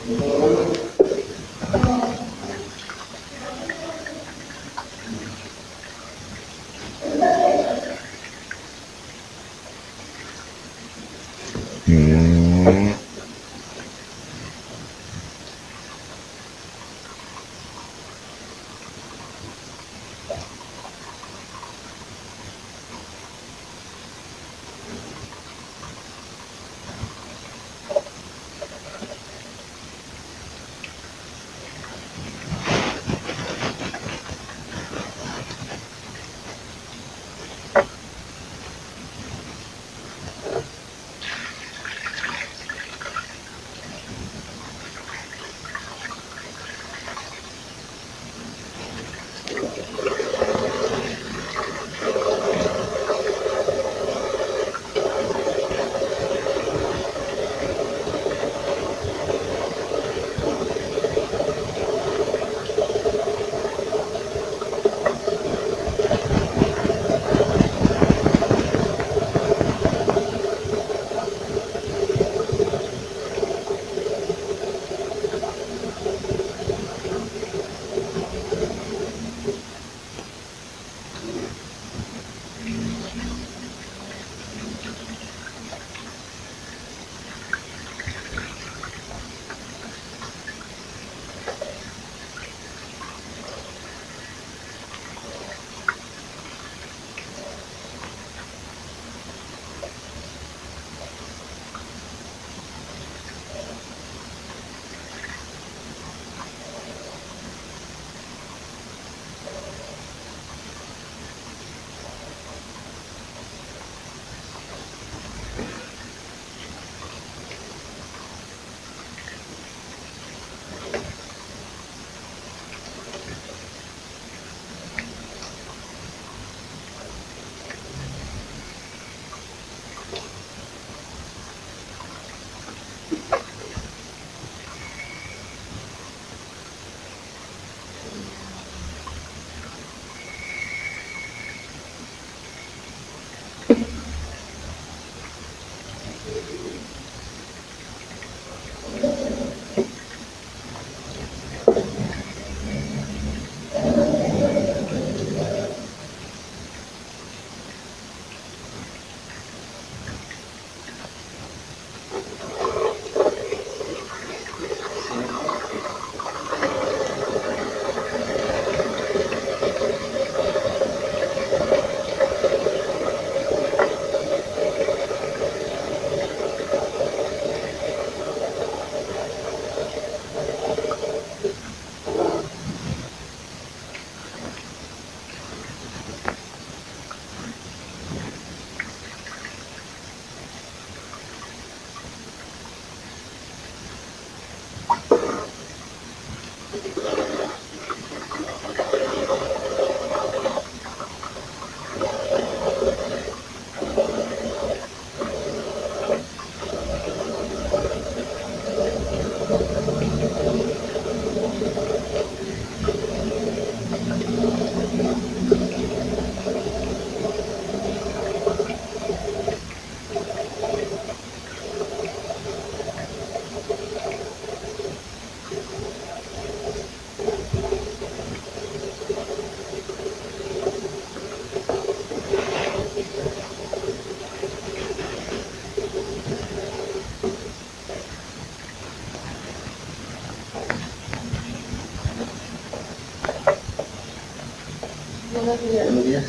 Buenos días.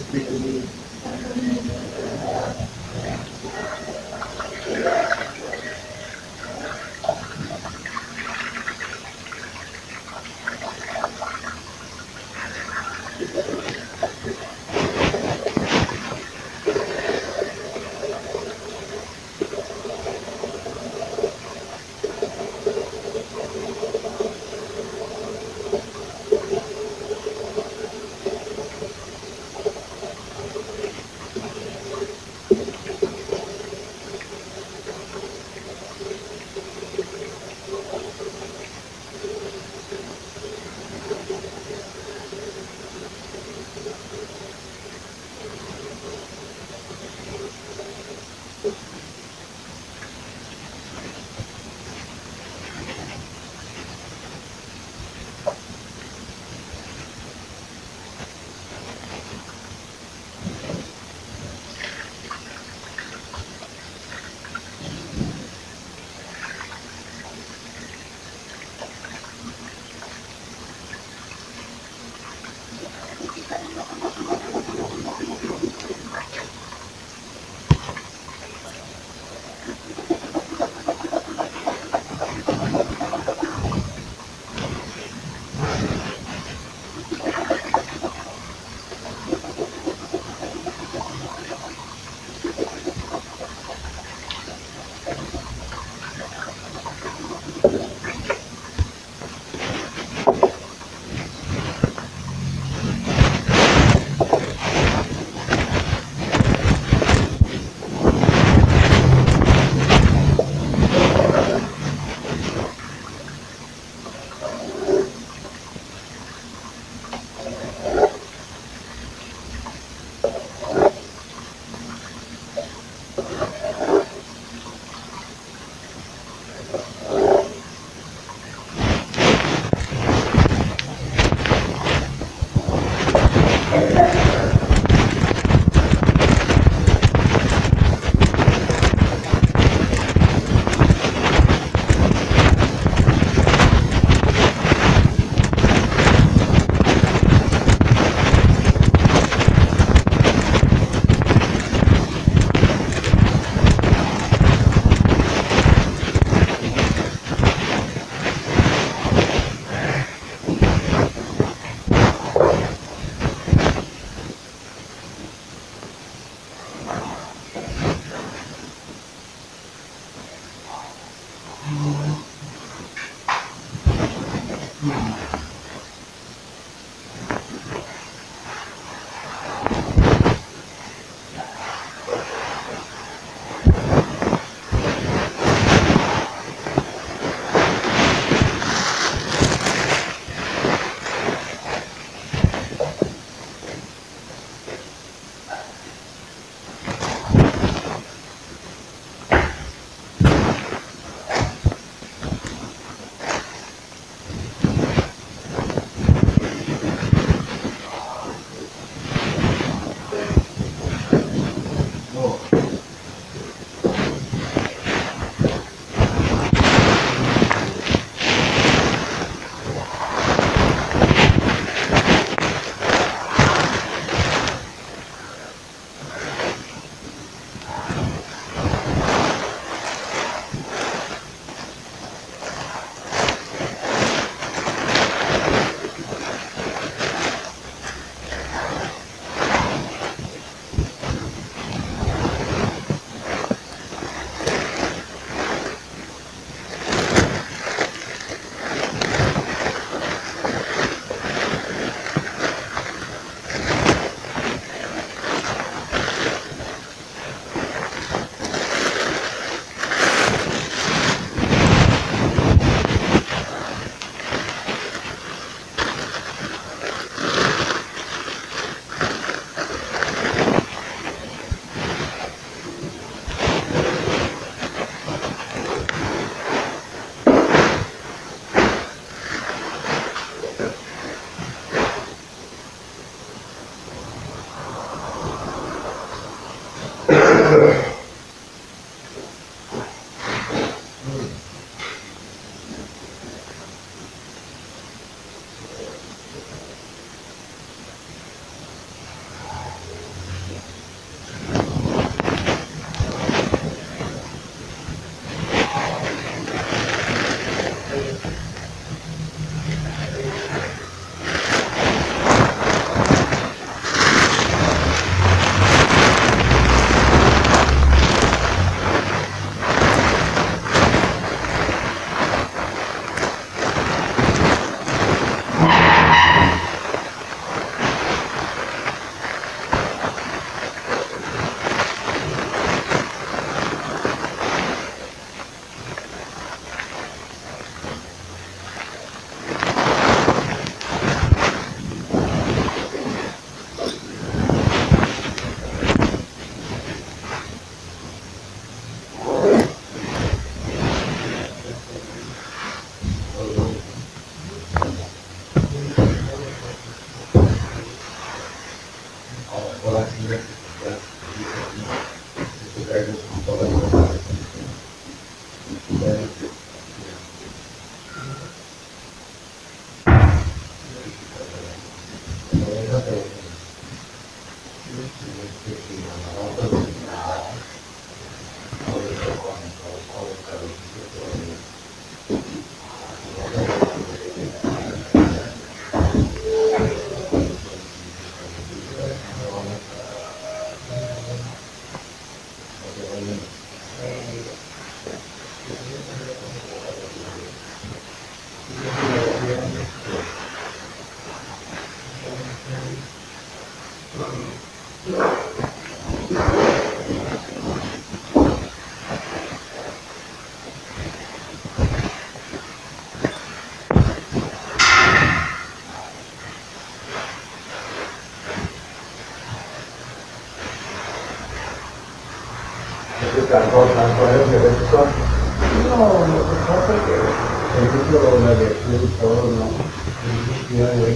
tanto es de esto. No, lo que pasa es que el título de la de todo, ¿no? Ya de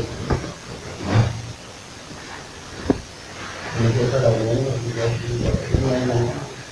empieza la buena, y ya no hay nada.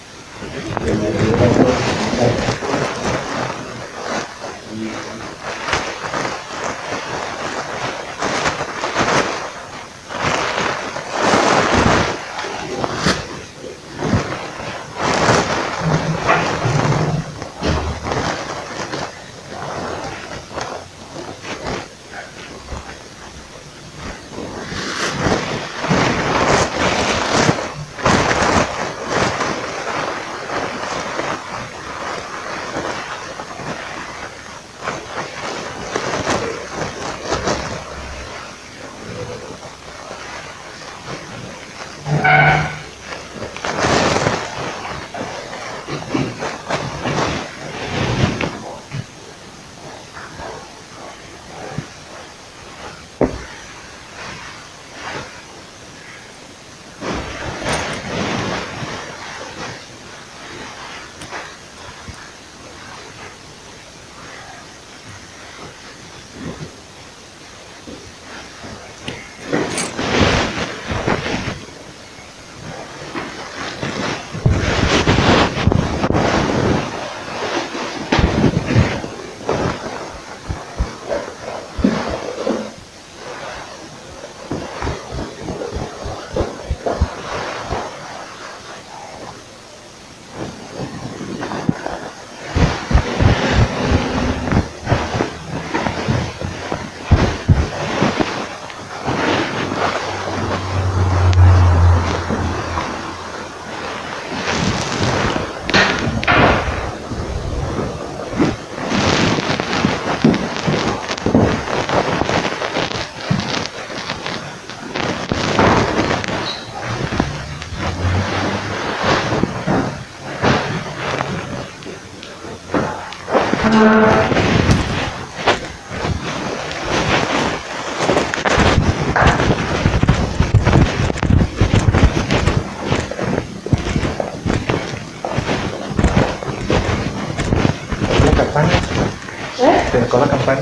¿Te tocó la campana?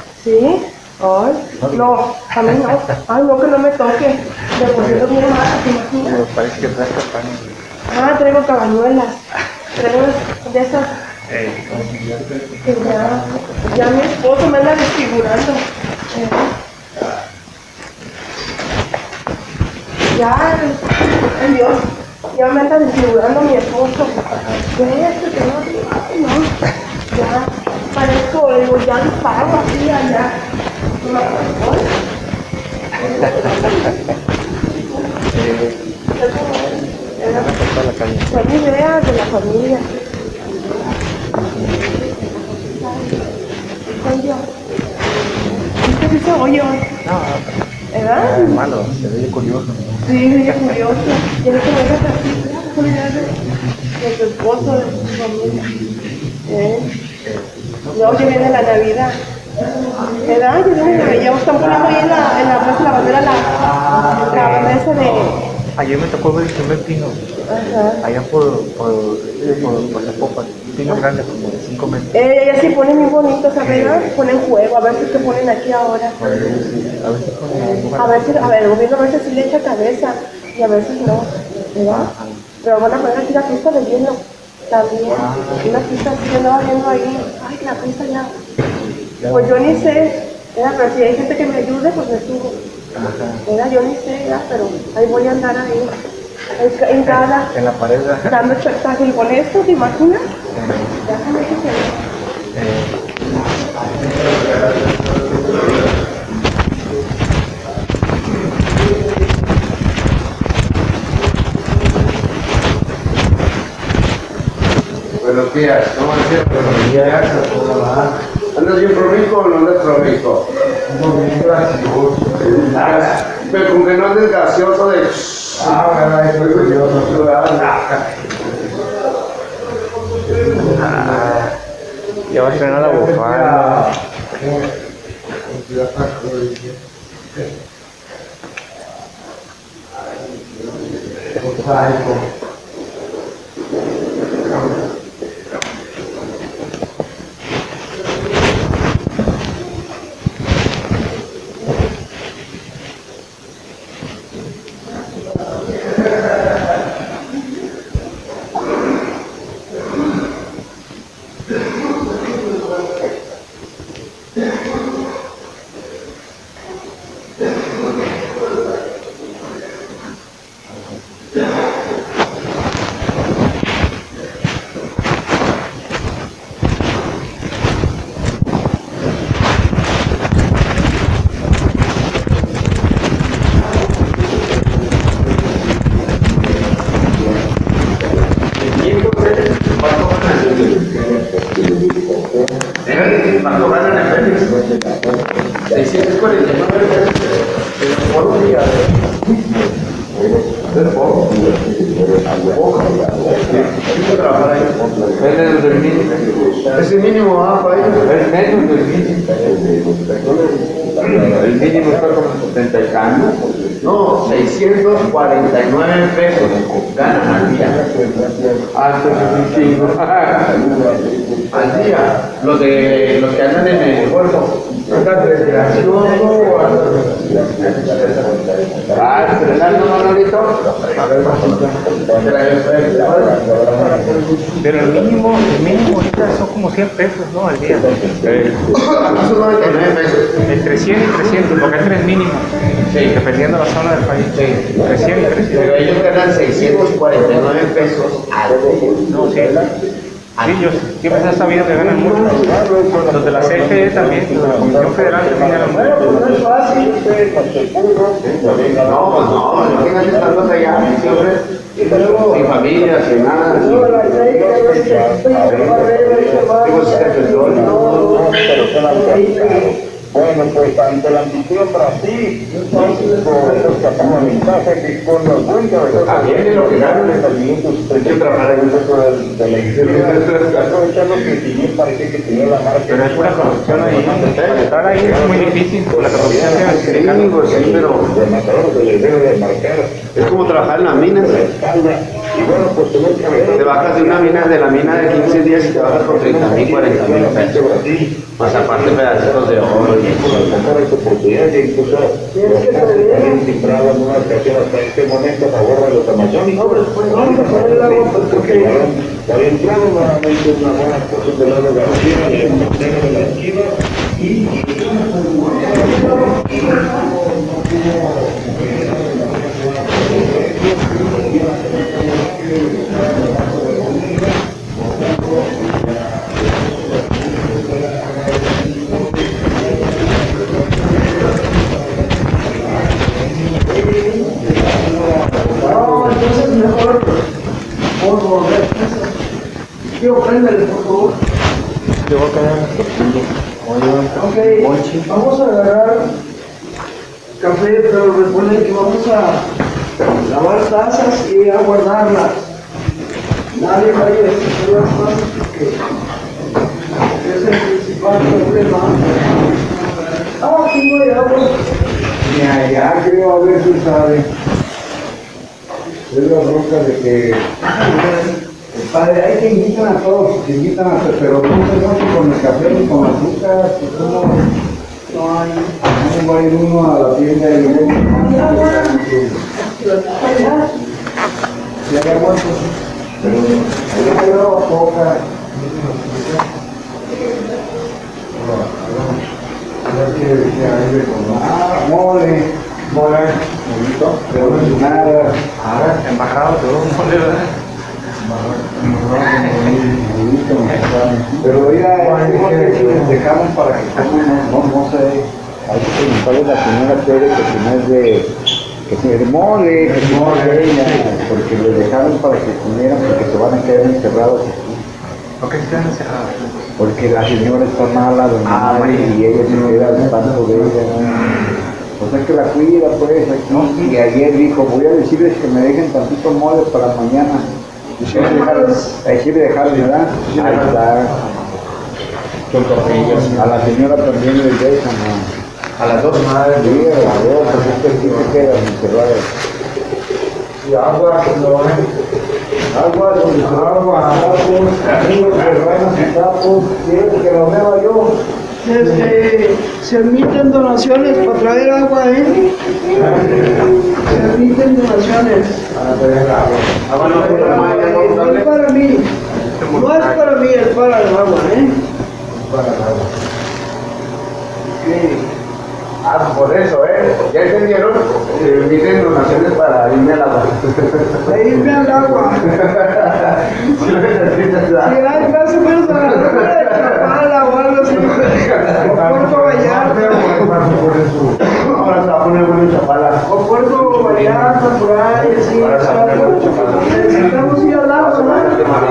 Sí. Ay, no, a mí no. Ay, no, que no me toque. De por sí los míos más, ¿te imaginas? Pero parece que traes campana. Ah, traigo cabañuelas. Traigo de esas que ya mi esposo me anda desfigurando. Ya, ay Dios, ya me anda desfigurando mi esposo. ¿Qué es esto? Que no, ay, no. Ya, parezco el Goyán Pavo así allá. No me acuerdo. Son ideas de la familia. Soy yo. ¿Viste que se oye hoy? No, ¿Verdad? es malo, se ve curioso. Sí, ella es curiosa. Tiene que ver así, son ideas de su esposo, de su familia. Luego ya viene la Navidad. ¿Verdad? Ya viene la Navidad. Ya están poniendo ahí en la plaza de la bandera la bandera esa de... Ayer me tocó ver el primer pino. Ajá. Allá por Zapopan. Un pino grande, como de 5 metros. Ellas sí ponen muy bonitos, a ver, ponen juego, a ver si te ponen aquí ahora. A ver si pone A ver si, a ver, el gobierno a veces sí le echa cabeza y a veces no, ¿verdad? Pero van a poner aquí la pista de hielo también. Una pista así, yo andaba viendo ahí, ay, la pista ya. Pues yo ni sé, ¿verdad? Pero si hay gente que me ayude, pues me subo. ¿Verdad? Yo ni sé, ¿verdad? Pero ahí voy a andar ahí, en cada, en la pared. dando espectáculo. Con esto, ¿te imaginas? Déjame que se vea. Buenos días, ¿cómo estás? Buenos días. ¿Andas bien prolijo o no andas prolijo? No, bien gracioso. Pero con que no andes gaseoso de... Verdad, eso es curioso. Ya va a estrenar la bufanda. ¿Cuánto ganan en Félix? 649 por un día. Es poco. Trabajar ahí. Es el mínimo. Es el mínimo, para ellos. Es menos del mínimo. El mínimo está como 70 y cambio. No, 649 pesos ganan al día. Al día. Los que andan en el cuerpo. ¿Estás recreación? ¿Estrenando, Manolito? Pero el mínimo ahorita son como 100 pesos, ¿no? Al día. Son 99 pesos. Entre 100 y 300, porque hay 3 mínimos. Sí. Dependiendo de la zona del país. Sí. Entre 100 y 300. Pero ellos ganan 649 pesos al día. No, sí. Sí, yo siempre he sabido que ganan mucho. Los de la CFE también, los de la Comisión Federal también ganan mucho. No es fácil. No, pues no, imagínate estando allá, siempre, sin familia, sin nada. Digo, si te petróleo. Bueno, pues ante la ambición Brasil, por esos capitalizajes que con los dueños También es lo que ganan. Hay que trabajar en eso de la iglesia, aprovechando que si bien parece que tenía la marca. Pero es pura corrupción ahí. Estar ahí es muy difícil. La corrupción tiene el sindicato. Sí, pero De matador se les debe de marcar es como trabajar en las minas. la espalda. Y bueno, pues tener que Te bajas de la mina de 15 días y te bajas con 30,000, 40,000 pesos. Brasil. Más aparte pedacitos de oro y eso. Sacar esa oportunidad y incluso habían cifrado en una ocasión hasta este momento a favor de los amazónicos. Porque había entrado nuevamente una buena actuación del lado García y el portero de la esquina y Entonces mejor por volver. Quiero prenderle, por favor. Yo voy a quedar Ok, vamos a agarrar café, pero recuerden que vamos a lavar tazas y a guardarlas. Nadie vaya a destruir las tazas porque es el principal problema. Aquí no hay agua. ni allá creo a ver si sabe. Es la bronca de que Padre, hay que invitan a todos, se invitan a hacer, pero no se mucho con el café ni con azúcar, pues ¿cómo va a ir uno a la tienda y luego si hay agua, pues, pero hay que agua poca. Mole, bonito, pero no es nada. embajado, todo un mole, ¿verdad? Pero mira, les dejamos para que coman, no sé, hay que preguntarle a la señora Tere que si no es que si es mole, que si no es de ella, porque les dejaron para que comieran, porque se van a quedar encerrados aquí. ¿Por qué están encerrados? Porque la señora está mala, doña Mari, y ella se queda al tanto de ella, ¿no? O sea que la cuida, pues, aquí. Y ayer dijo, voy a decirles que me dejen tantito mole para mañana. Hay que dejarle, ¿verdad? Ahí está. Con tortillas. A la señora también le dejan, ¿no? A las 2 madres. Sí, a las dos, porque es que aquí se quedan encerradas. Y agua, no Agua, donde se agua, sapos, amigos, hermanos y sapos, quieren que lo vea yo. se admiten donaciones para traer agua, Se admiten donaciones. No es para mí. No es para mí, es para el agua, Para el agua. sí. Ah, por eso, ¿ya entendieron? Inviten donaciones para irme al agua. De irme al agua. Si lo necesitas, Si hay más o menos a la hora de Chapala o algo así. O Puerto Vallarta. ahora se va a poner bueno en Chapala. O Puerto Vallarta, por ahí, así. Ahora se va a poner bueno en Chapala. Necesitamos ir al agua, ¿no?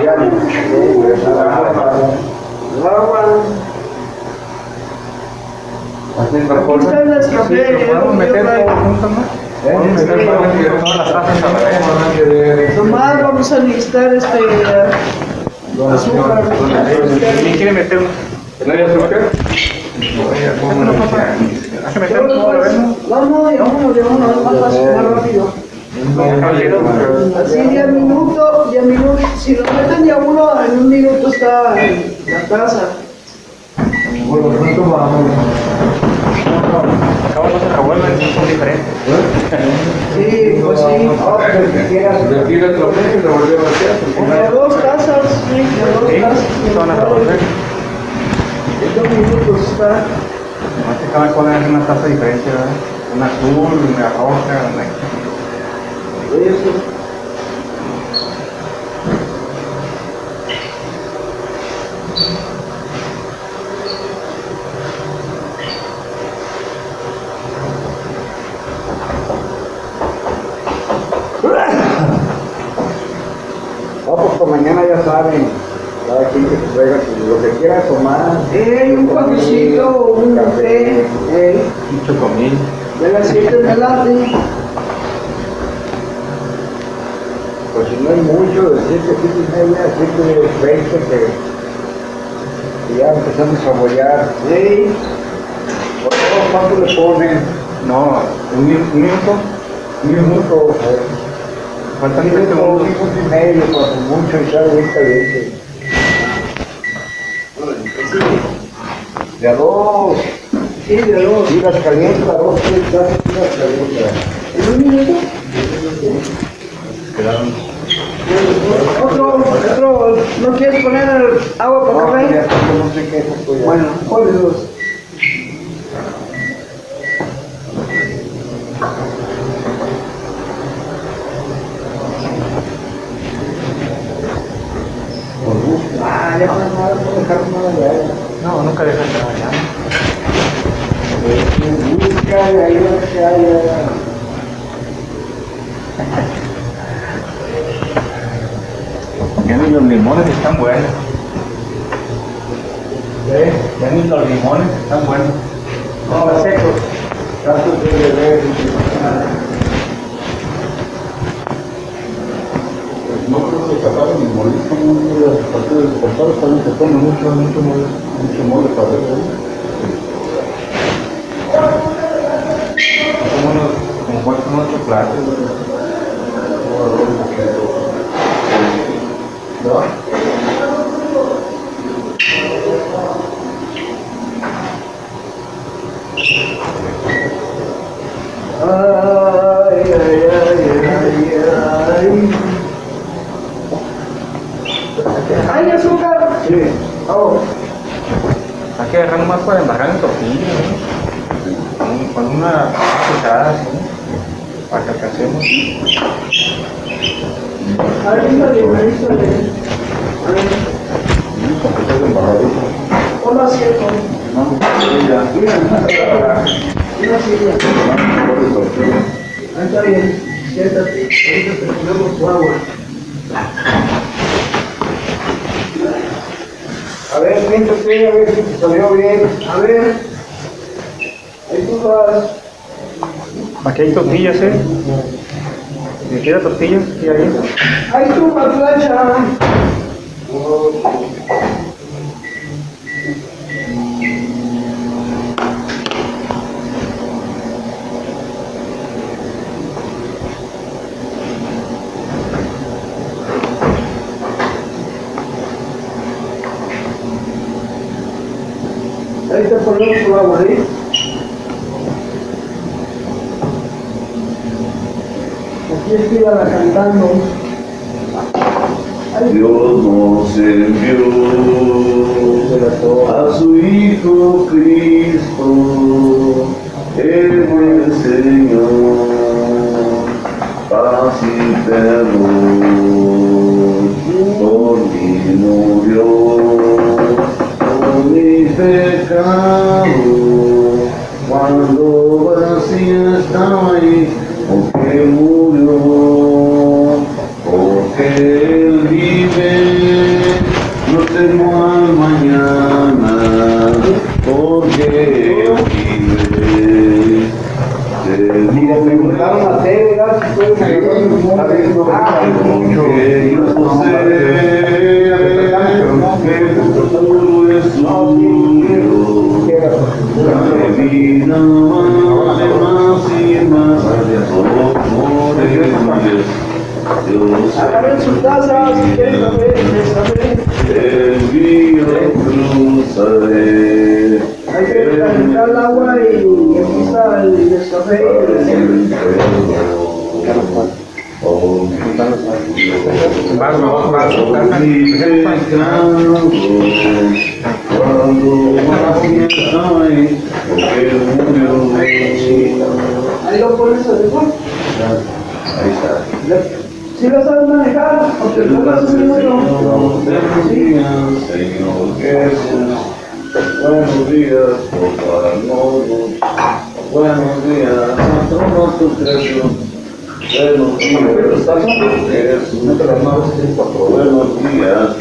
Al agua. Haciendo Aquí cosas. están las cafés. Podemos meter todo junto, ¿no? Podemos meter todas las tazas a la vez. Tomás, vamos a listar azúcar. ¿Quién quiere meter uno? ¿Nadie azúcar? Hay que meter todo a la vez, ¿no? No, llevamos, más fácil, más rápido. Así 10 minutos, 10 minutos. Si lo meten ya uno, en un minuto está en la casa. Bueno, ¿cuánto vamos? Acabo no se revuelven, son diferentes. Sí, pues sí. Retira el trofeo y lo volvemos a hacer. De dos tazas, sí, de dos Sí, tazas. se van a revolver. En 2 minutos está. Nomás que cada cual es una taza diferente, ¿verdad? Una azul, una roja, una... Eso. Pues por mañana ya saben, cada quien que se traiga lo que quiera tomar. Un cafecito, un café, Un chocomil. de las 7 de la tarde. Pues si no hay mucho, de 7 a 7:30, 7:20, que ya empezamos a bollar. Por todo, ¿cuánto le ponen? No, un minuto. Un minuto, Faltan un 3 minuto, segundos. 1 minuto y medio, cuando mucho, y sale bien caliente. De a dos. Sí, de dos. Y las calientas, 2, 3 tazas, y las calientas. ¿En un minuto? Quedaron. Otro, ¿no quieres poner agua para No, café? ya, no sé qué es esto ya. Bueno, ponle dos. Por gusto. Ya no hay nada, no dejar nada ya. No, nunca dejas de trabajar. Busca, ya. Ya ni los limones están buenos. Ya ni los limones están buenos. Están secos. Casos de bebé. No creo que sacaron el molito, las partidas de cortados también se toman mucho mole para ver. Como cuestan 8 platos. ¿Hay azúcar? Sí. Oh, Hay que dejar nomás para embarrar en tortilla, ¿no? Con una cucharada así, para que alcancemos. avísale. Porque estás embarradito. Ponlo así, No, ya. una silla. Está bien, siéntate. Ahorita te ponemos tu agua. A ver, siéntate, a ver si te salió bien. A ver. Ahí tú vas. Aquí hay tortillas, ¿Me queda tortillas? ¿Y ahí? Ahí tú vas, plancha. Ahí te ponemos tu agua, ¿eh? Aquí estíbala cantando. Dios nos envió a su Hijo Cristo, el Señor, paz y perdón, por mí murió, por mi pecado, cuando vacía estaba ahí, porque murió, porque Él vive, no temo al mañana, porque Él vive. Y le preguntaron a Tere, ¿verdad? Si pueden agarrar el nombre. Porque yo sé que el futuro es suyo, la vida vale más y más, solo por Él. Agarren su taza, si quieren café, El río cruzaré. hay que calentar el agua y aquí está el café. Ahí lo pones adentro. Ahí está. Si lo sabes manejar, porque no lo haces minuto. Señor Jesús, buenos días, por darnos buenos días, a tu precio. Buenos días, Jesús, buenos días,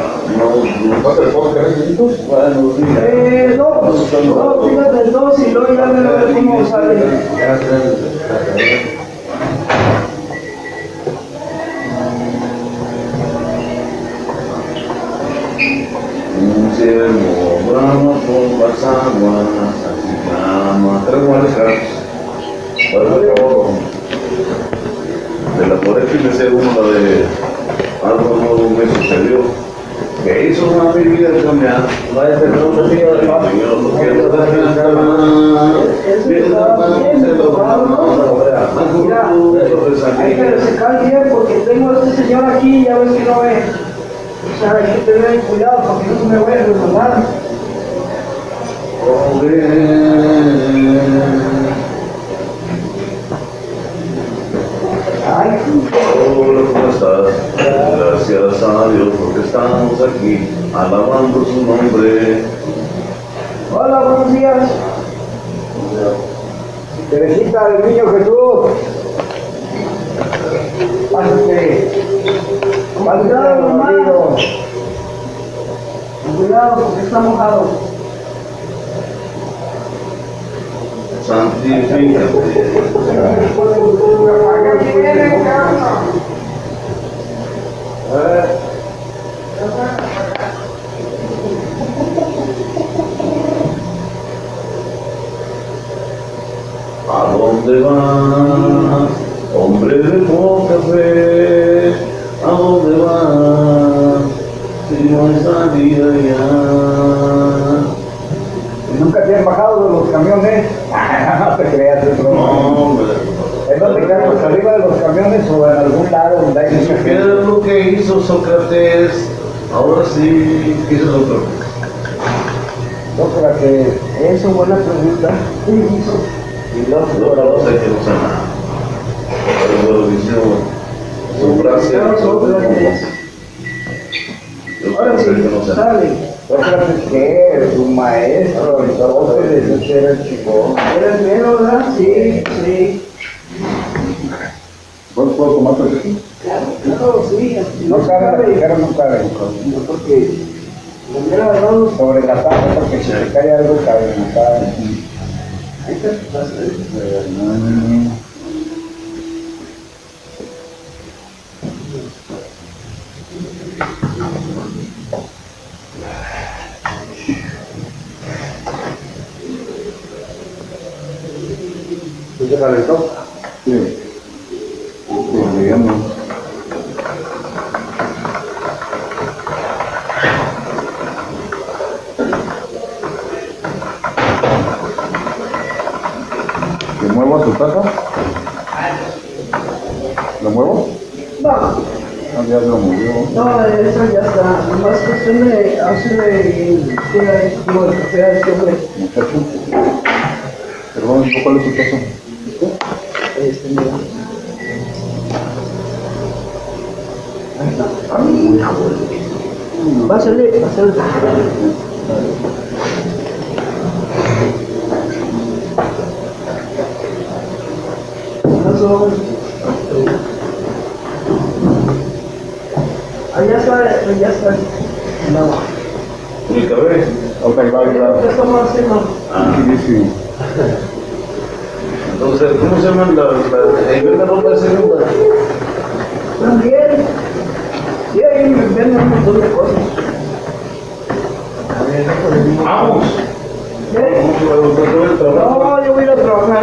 buenos días. No, fíjate el 2 y luego ya me lo ver cómo sale. Un ciervo brama por las aguas, así clama. De la poesía me sé uno la de algo nuevo me sucedió. Que hizo una vida cambiar. Vaya, pero no se siga de paso. Yo no quiero Mira, hay que resecar bien porque tengo a este señor aquí y ya ves que no ve. O sea, hay que tener cuidado porque no se me vaya a resbalar. Ay, Hola, ¿cómo estás? Gracias a Dios porque estamos aquí alabando su nombre. hola, buenos días. Teresita del Niño Jesús. Pásate. Pásate al marido. Cuidado porque está mojado. Santifícate. ¿A dónde vas, hombre de poca fe? ¿A dónde vas, si no hay salida ya? ¿Nunca te has bajado de los camiones? No te creas, es broma. No, hombre. ¿En dónde quedamos? ¿Arriba de los camiones o en algún lado donde hay Si mucha gente? supieras lo que hizo Sócrates, ahora sí, ¿qué hizo Sócrates? Sócrates, eso es buena pregunta. Y no, No, no sé que no sé nada. Pero lo hizo su gracia. Ahora Yo sé que sí, no sé nada. sale. Sócrates, ¿qué? Su maestro, entonces, ese era el chico. Era el mero, ¿verdad? Sí, sí. ¿Puedo tomar tu aquí? Claro, sí. No cabe, la tijera no cabe. No, porque lo hubiera agarrado. Sobre la tabla, porque si te cae algo, cabe en la tabla. Ahí está tu taza, ¿Tú te calentó? Sí. Sí, digamos. ¿Le muevo a tu taza? ¿Lo muevo? No, ya lo movió. No, eso ya está. Nomás cuestión de hacerle el café a este hombre. Muchacho. Perdón, ¿cuál es tu caso? Mira. Ahí está. Ay, hijo. Pásale. Allá está el agua. ¿Y el café? Ok, va, ¿Qué estamos haciendo? sí. Entonces, ¿cómo se llaman la ropa de segunda? También. Sí, ahí me venden un montón de cosas. Vamos. ¿Qué? No, yo voy a ir a trabajar.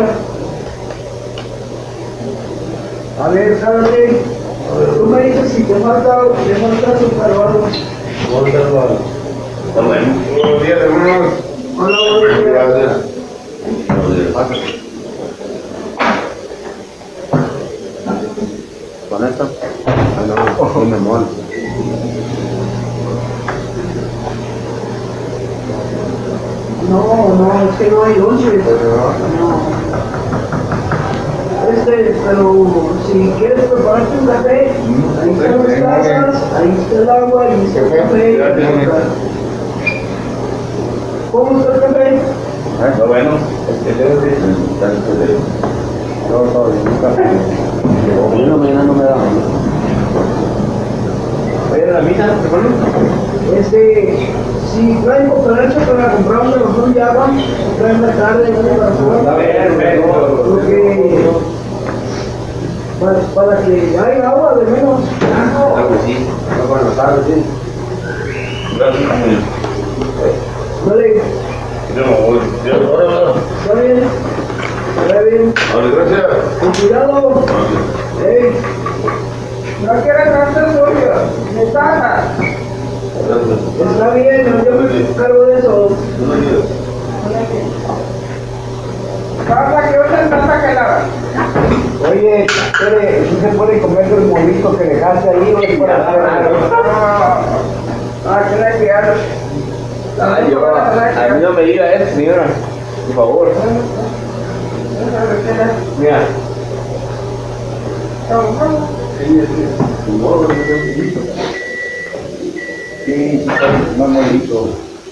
A ver, cállate. Tú me dices si te falta azúcar o algo. Está bueno. Buenos días, hermanos. Hola, buenos días. ¿Con esta? No me mola. No, es que no hay dulces. No. Pero si quieres prepararte un café, ahí están las tazas, ahí está el agua, ahí está el café. ¿Cómo está el café? Está bueno. Todo bien, un café. Hoy en la mañana no me da. ¿Oye, la misa, hermano? Si traen cooperacha para comprar un bajón de agua, traen la tarde, Está bien, porque para que haya agua de menos. Claro que sí. Bueno, tarde, sí. Gracias. Vale, Ahora, está bien. Está bien. vale, gracias. Con cuidado. No quieres hacer suyo. Me taja. Está bien, yo me encargo de eso. Pasa que otra taza que nada. Oye, ¿sí se puede comer el molito que dejaste ahí o es para hacer? Que la criaron. A mí no me diga eso, señora. Por favor. Mira. Sí, no molito.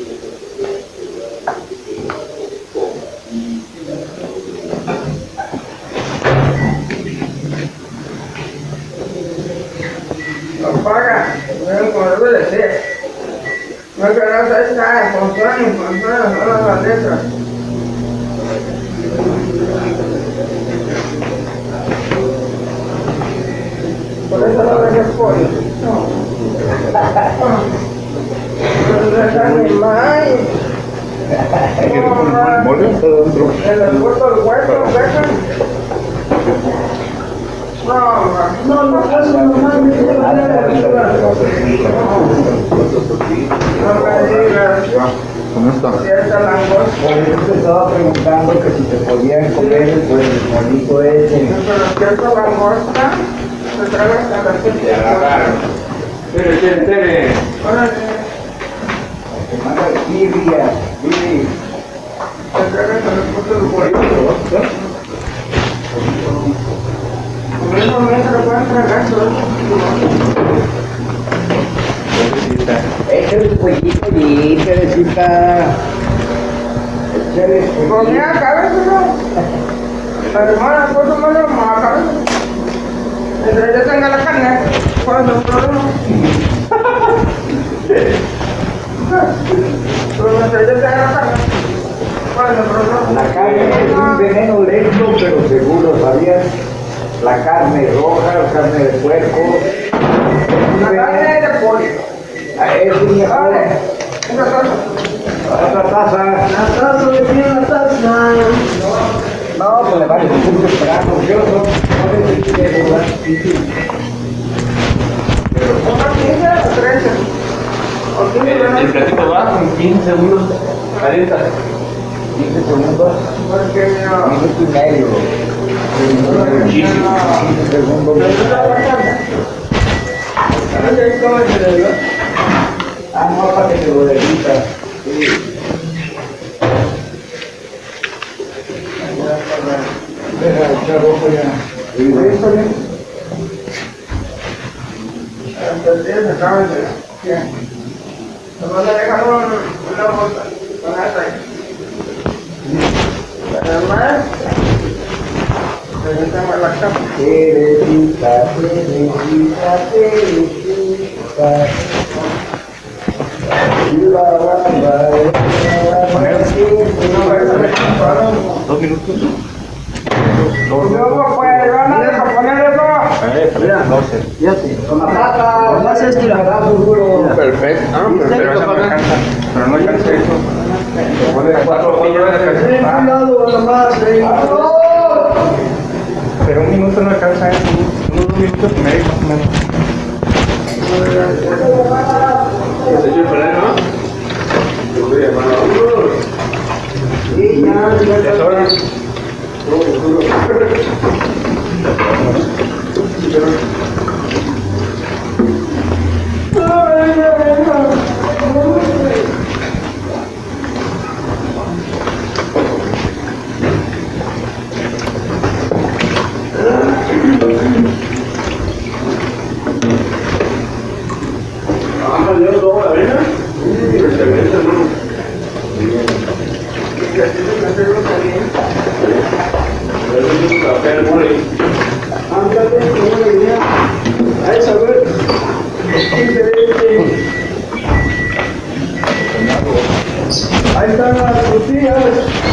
Paga, como debe de ser. No es que no se cae, funciona, solo las letras. Por eso no me pollo. No. ¿Mole está dentro? En el puerto del huerto, ¿verdad? No, eso normalmente se va a la basura. No me digas. ¿Cómo está? Cierta langosta. Por eso te estaba preguntando que si te podían comer el molito ese. Pero cierta langosta se traga hasta la gente. Espere. Órale, Te manda birria. se traga hasta el puerto del huerto. Por eso me lo pueden tragar todo. Échale tu pollito allí, Teresita. Échale tu Pues pollito. mira, cábeselo. La hermana, pues no me lo cábeselo. Mientras yo tenga la carne, ¿cuál es el problema? Pero mientras yo tenga la carne, ¿cuál es el problema? La carne es un veneno lento, pero seguro, ¿sabías? La carne roja, la carne de puerco. La carne es de pollo. Es un mejor. Vale, una taza. Otra taza. La taza, le pido la taza. No, pues le vale mucho esperando. Yo no sé si quiere jugar. Una 15 o 13. O 15 El platito va en 15 segundos. Calienta. 15 segundos. porque mira. Minuto y medio. Muchísimo. 15 segundos. ¿Le gusta la carne? ¿cómo se le dio? Ah, no, para que se lo derrita. Sí. Deja echar ojo ya. Sí, está bien. Hasta el día se acaba de... ¿Qué? Nomás le dejaron una bolsa con esta ahí. Además, presentamos la cama. Teresita. ¿2 minutos? Luego, pues, van a poner eso. 12. Fíjate. Con la pata. Nomás estira. Perfecto. Ah, Pero eso no alcanza. Pero no alcanza eso. Pone 4 pillas de Cuidado, nomás. Pero 1 minuto no alcanza eso. Unos 2 minutos y medio más o menos. ¿Se echa el freno, no? Yo voy a llamar a uno. Sí, ya. ¿Es hora? Ah, ¿le dio la avena? Excelente, hermano. Es un café al mole. Ándale, qué buena idea. Ahí saber. Ahí están las tortillas.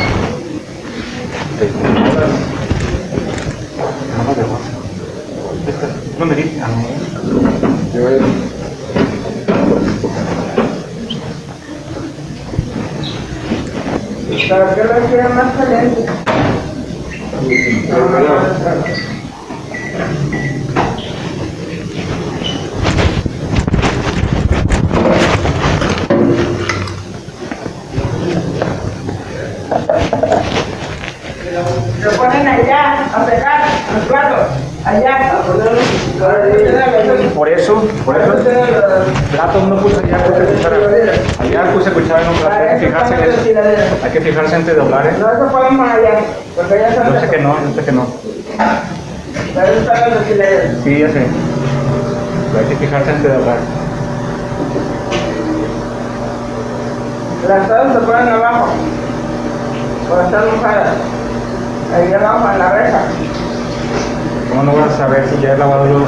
No me digas. ¿Para qué la quieren más caliente? Se ponen allá a pegar los platos. Allá. Por eso, platos no puse allá, puse cuchara. Allá puse cuchara en un plato, hay que fijarse en eso. Hay que fijarse antes de hablar, ¿eh? No se ponen más allá, porque ya están. Yo sé que no, yo sé que no. Pero eso están los chilenos. Sí, ya sé. Pero hay que fijarse antes de hablar. Las todas se ponen abajo. Cuando están mojadas. Ahí abajo en la reja. ¿Cómo no vas a saber si ya he lavado luego?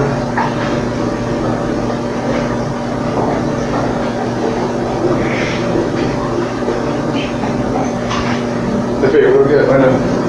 Yo creo que, bueno.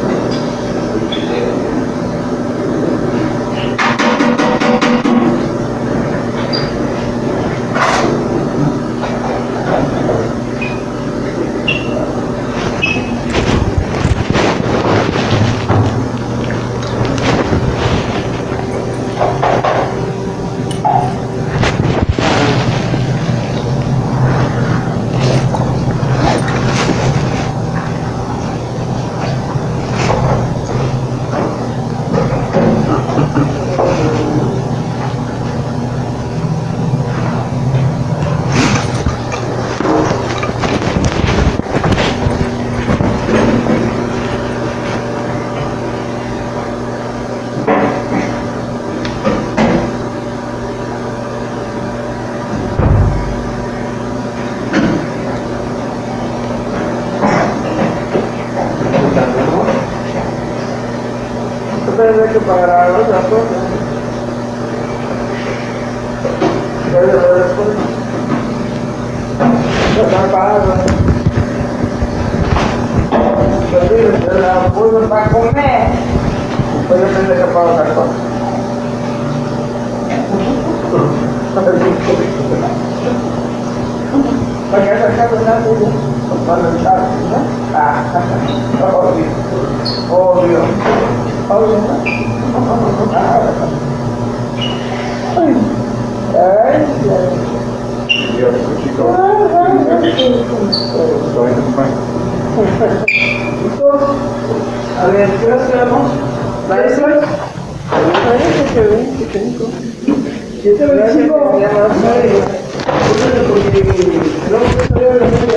Entonces hay que pagar a las otras cosas. Ya de las cosas. Ya están pagadas. Entonces la puse para comer. Pues yo tendré que pagar otra cosa. Para que acercarse a la tuya. Para el carro, ¿no? Ah, obvio. Obvio. Obvio. Ay, a ver, ¿qué hacemos? ¿La de 7:25, porque luego me salió de la media.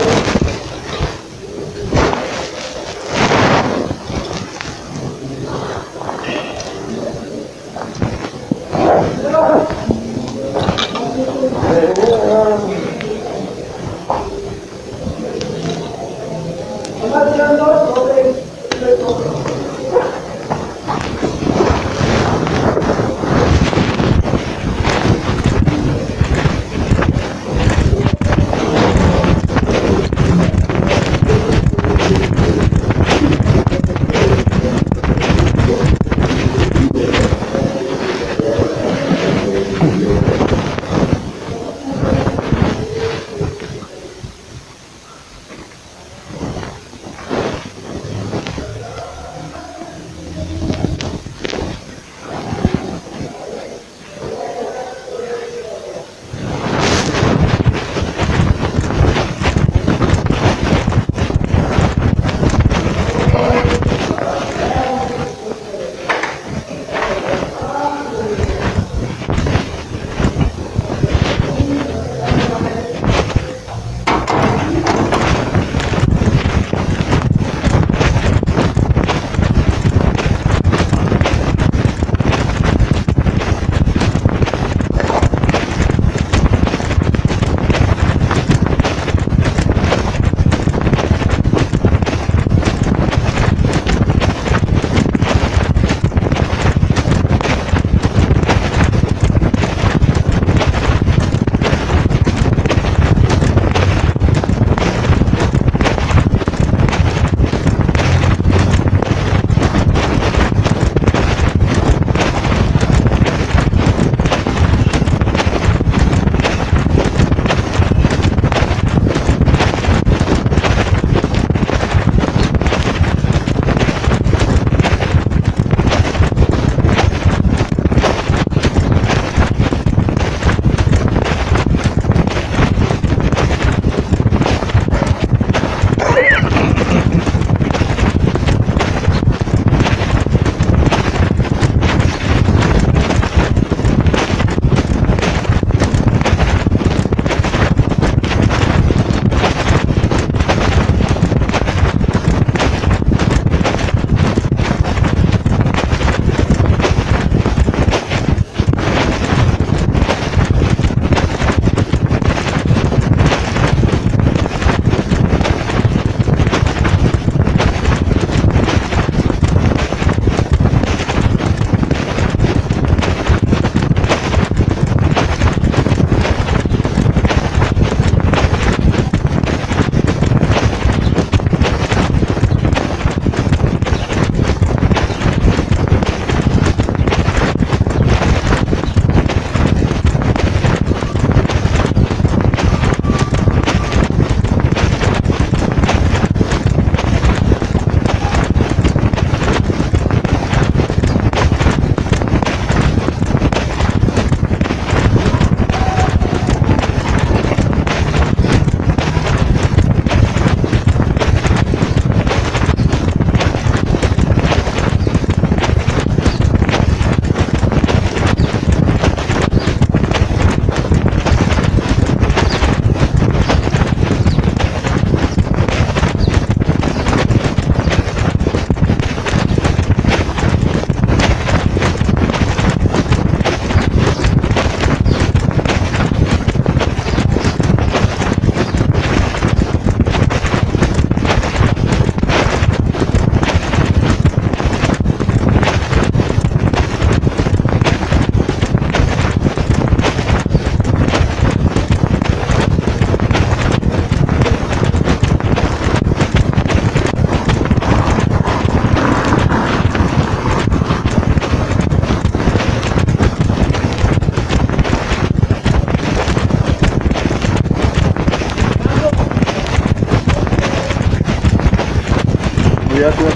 Ya tú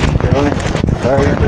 está bien.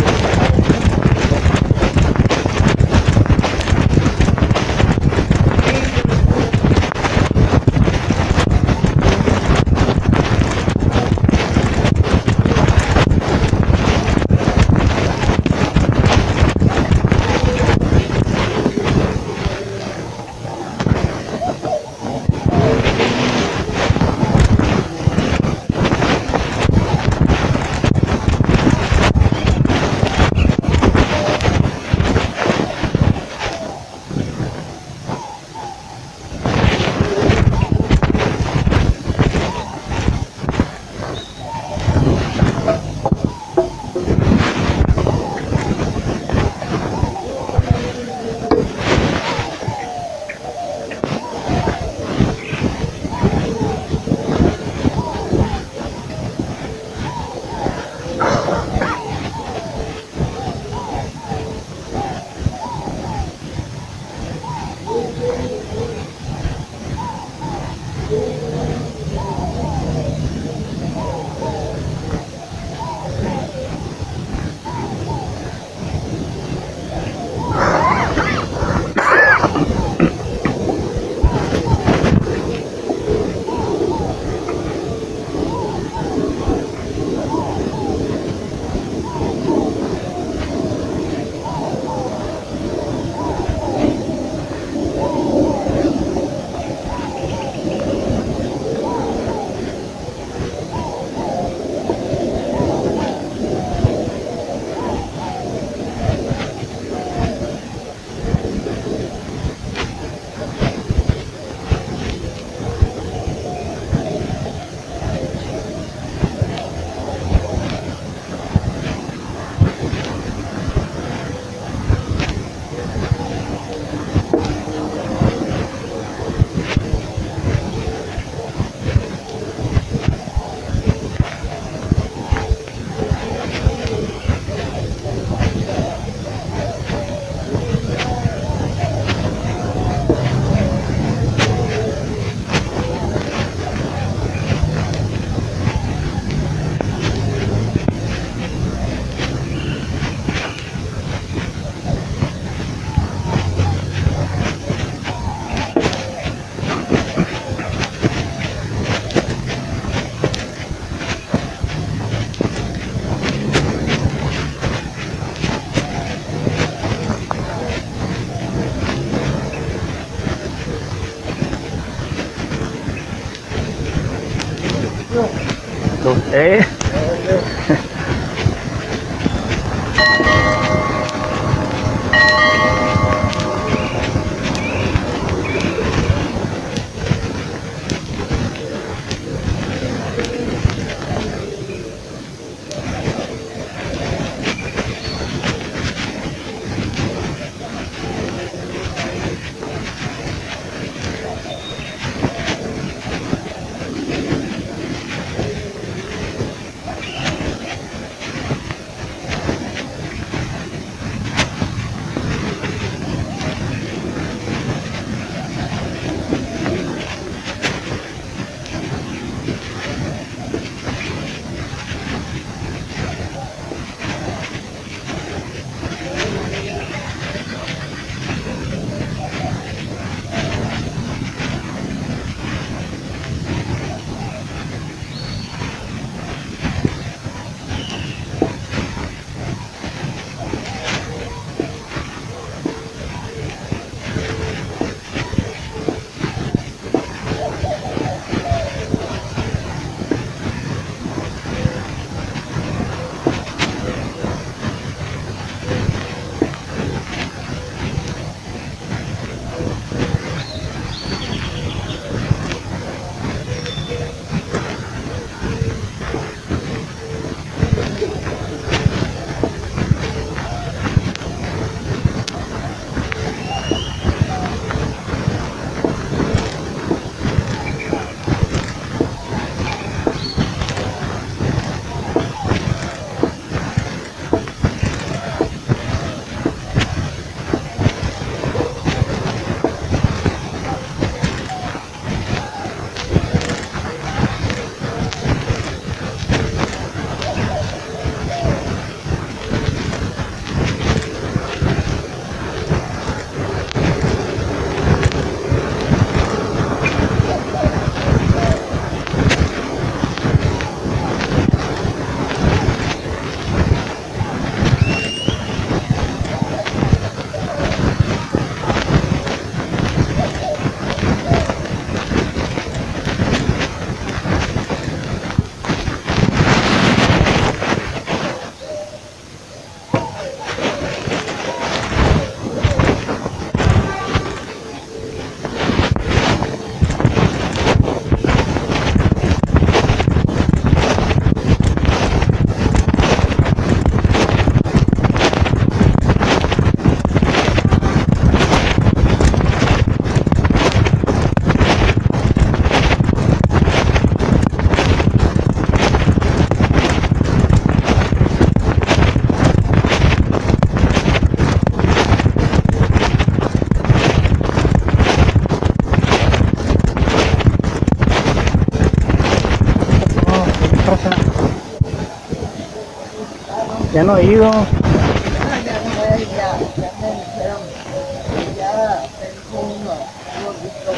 Ya no he ido. Ya no voy a ir, ya me dijeron que ya tengo uno, hemos visto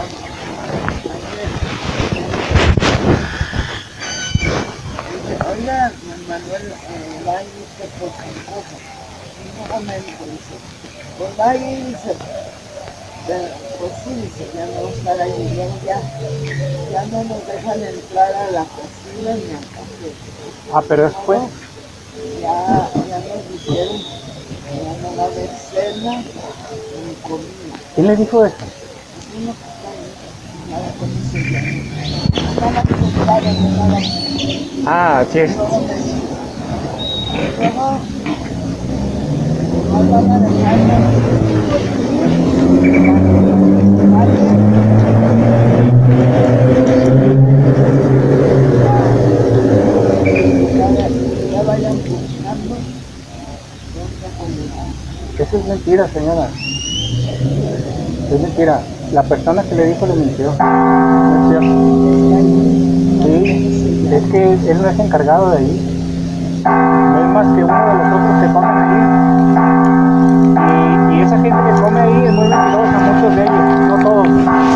oiga, Manuel, va a irse por su cosa. No, médico, dice, pues va a ir, dice, pues sí, dice, ya no va a estar ahí, ya no nos dejan entrar a la cocina ni al café. Ah, pero después. Ya nos dijeron que ya no va a haber cena ni comida. ¿Quién le dijo eso? Uno que está ahí, nada con ese ya. Nada comprado, nada. Ah, sí es. Luego no van a dejar ya vayan buscando dónde comer. Eso es mentira, señora. Es mentira. La persona que le dijo le mintió. No es cierto. Sí, es que él no es encargado de ahí. No es más que uno de los otros que comen ahí. Y esa gente que come ahí es muy mentirosa, muchos de ellos, no todos.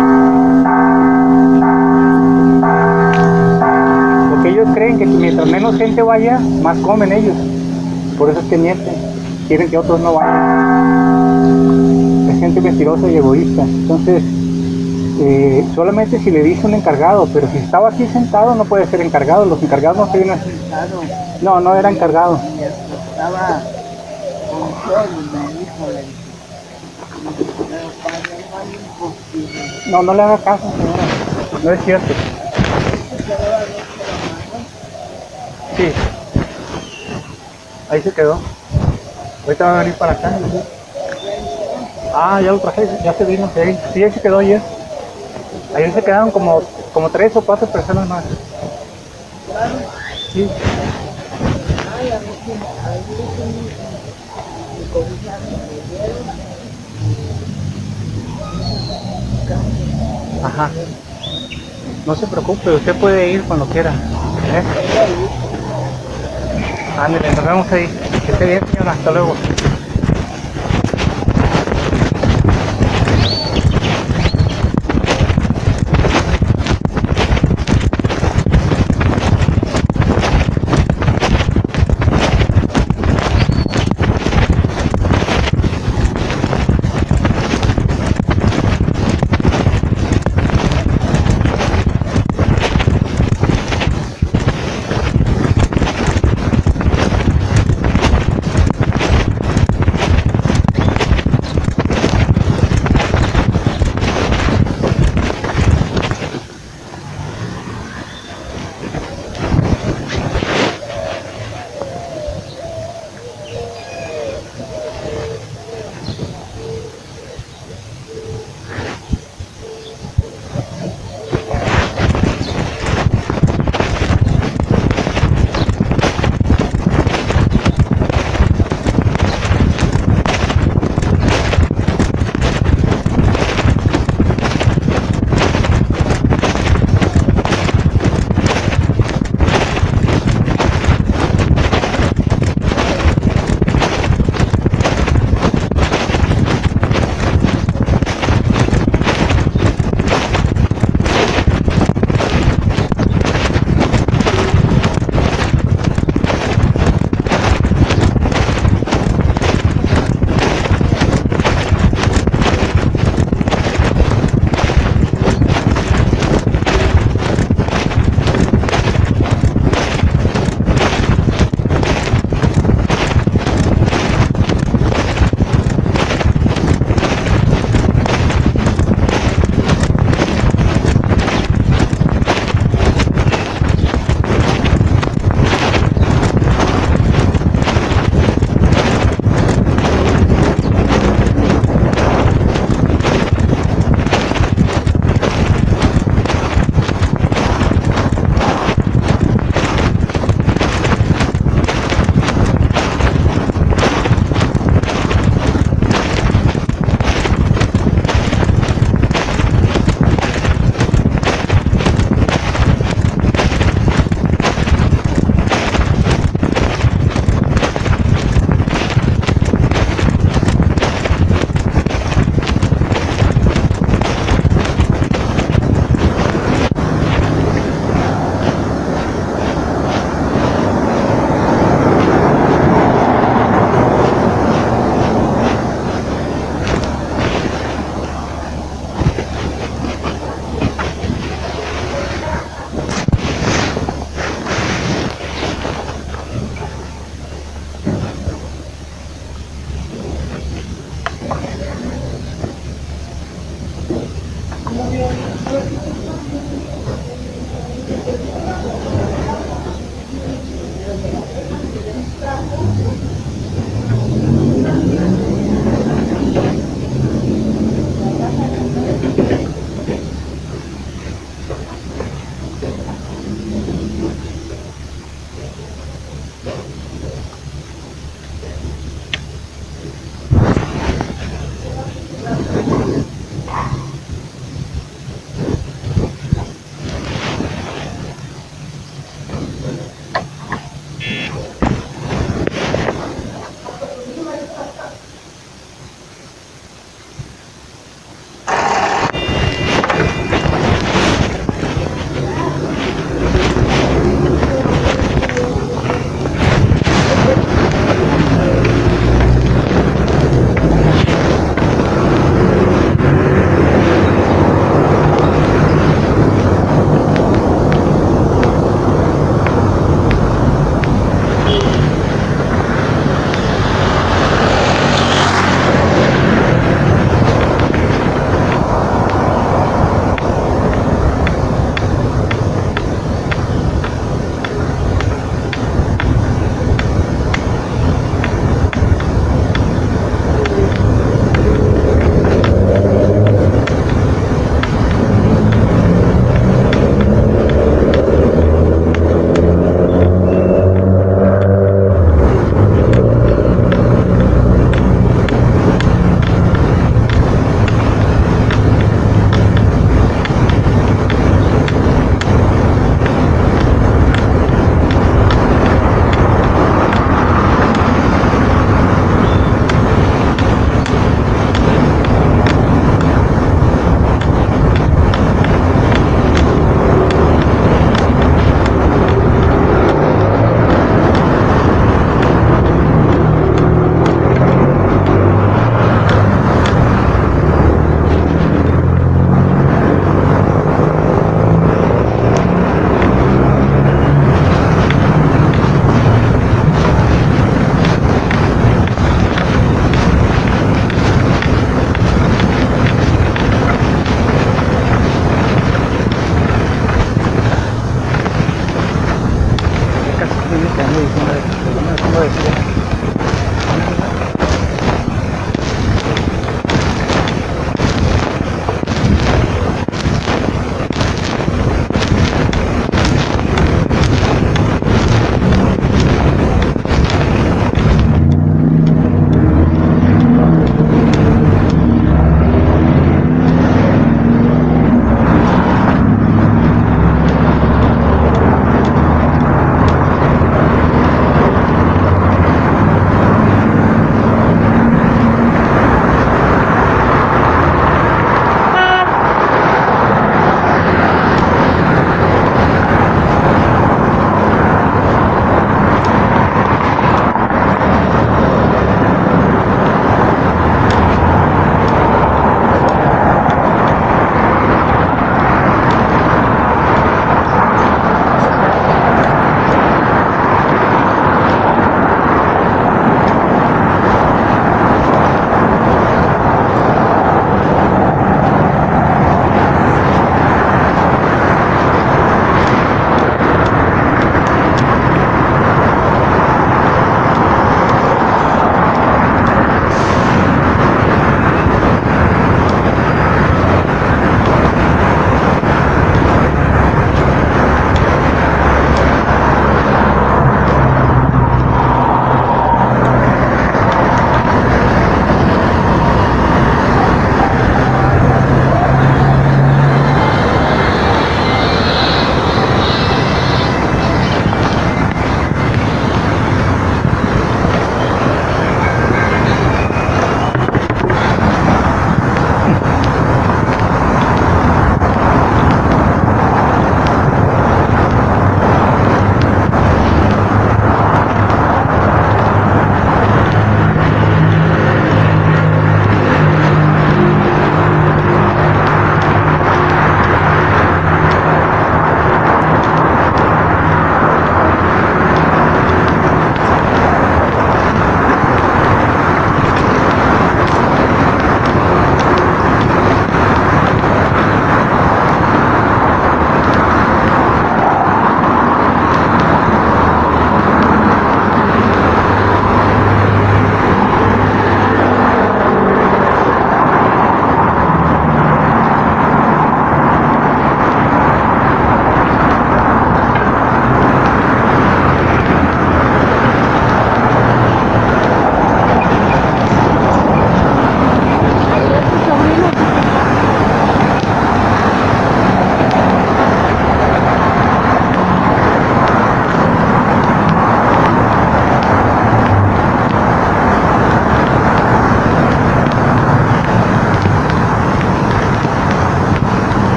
Porque ellos creen que mientras menos gente vaya, más comen ellos. Por eso es que mienten. Quieren que otros no vayan. Es gente mentirosa y egoísta. Entonces, solamente si le dice un encargado, pero si estaba aquí sentado no puede ser encargado. Los encargados no se vienen. No, no era encargado. Y estaba con sol y me dijo, le dije, pero para mí no hay imposible. No, no le haga caso, señora. No es cierto. Sí. Ahí se quedó. Ahorita va a venir para acá. ¿Sí? Ah, ya lo traje, ya se vino. Sí, ahí se quedó ayer. Ayer se quedaron como 3 o 4 personas más. Sí. Ay, a mí sí, mi cobija me dieron. Ajá. No se preocupe, usted puede ir cuando quiera. Ándale, nos vemos ahí. Que esté bien, señora. Hasta luego.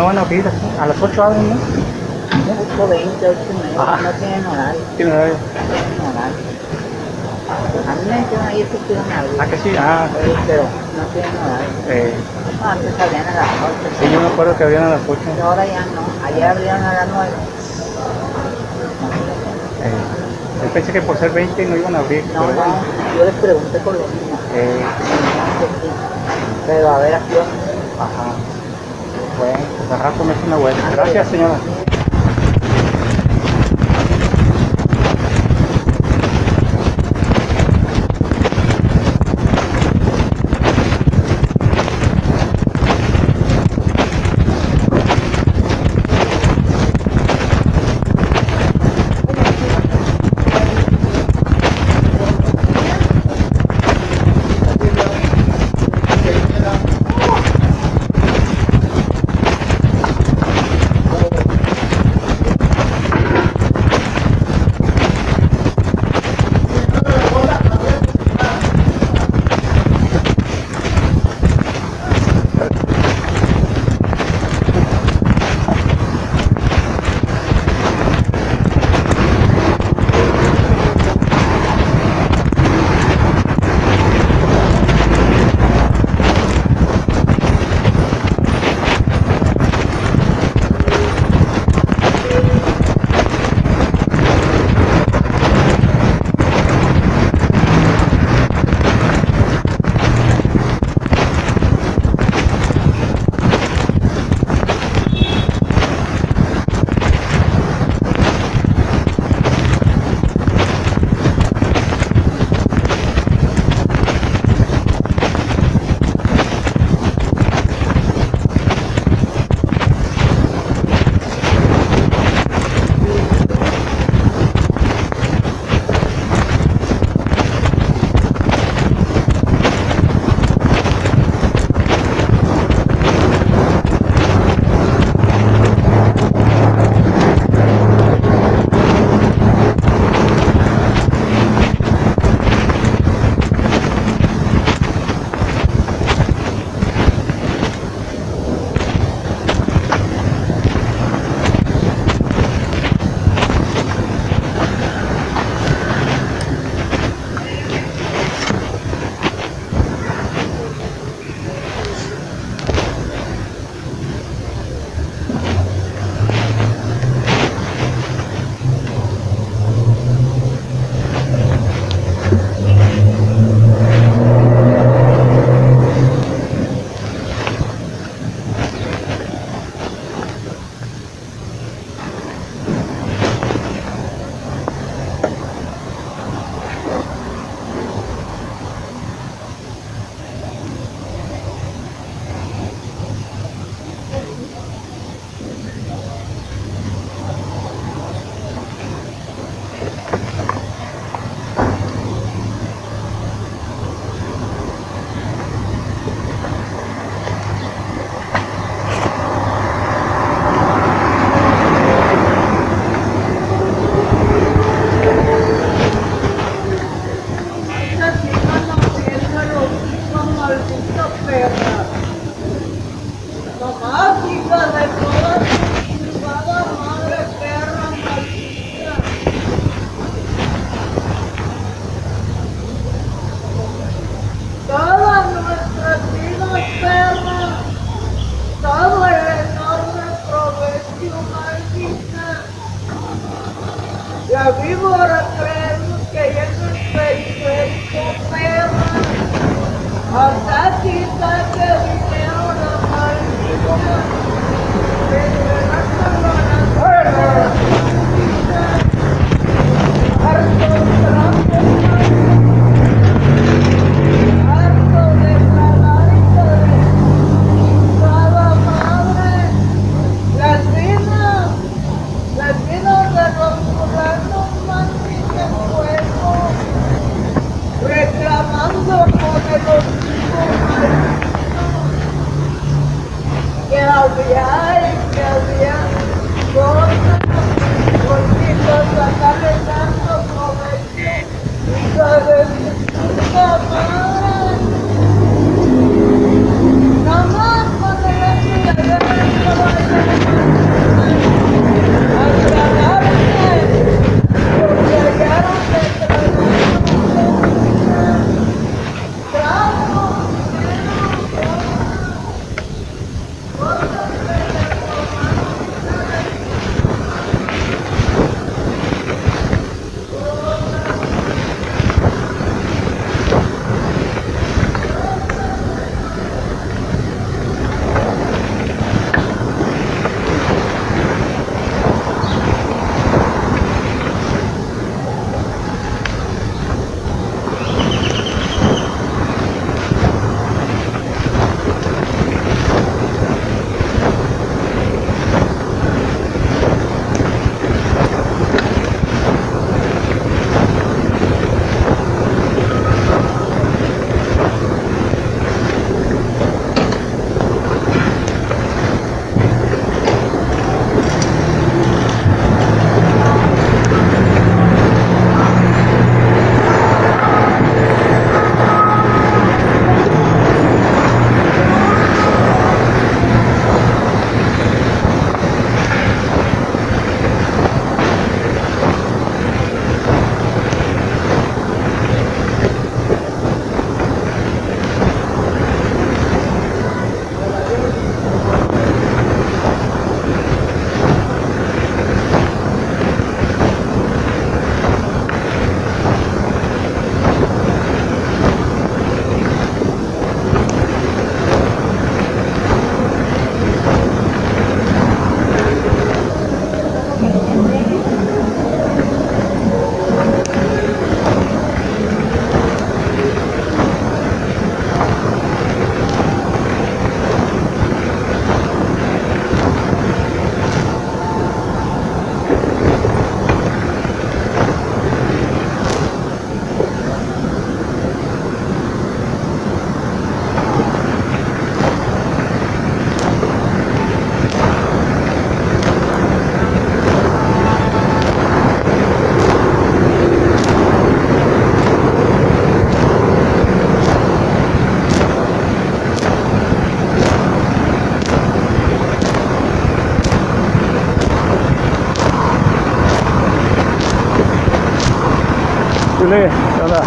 van a abrir a las 8 abren, ¿no? 8:20, 8:30, Ajá. no tienen horario. Tiene horario. No tienen horario. A mí me dijeron ayer que iban a abrir. Ah, que sí, ah. Pero no tienen horario. No, antes abrían a las 8. Sí, yo me acuerdo que habían a las 8. Pero ahora ya no. Ayer abrieron a las 9. Yo pensé que por ser 20 no iban a abrir. No, pero bueno. yo les pregunté por lo mismo. Pero a ver aquí. Ajá. Bueno, pues al rato me hace una vuelta. Gracias, señora. La víbora creemos que ella es un periférico perra. Hasta quizá que vinieron a maldita. Desvelándolo a las perras. Harto de tragar y de cada madre. Las vidas de los fulanos mantienen fuego, reclamando por el hocico maldito que había cosas Chule, ¿qué onda?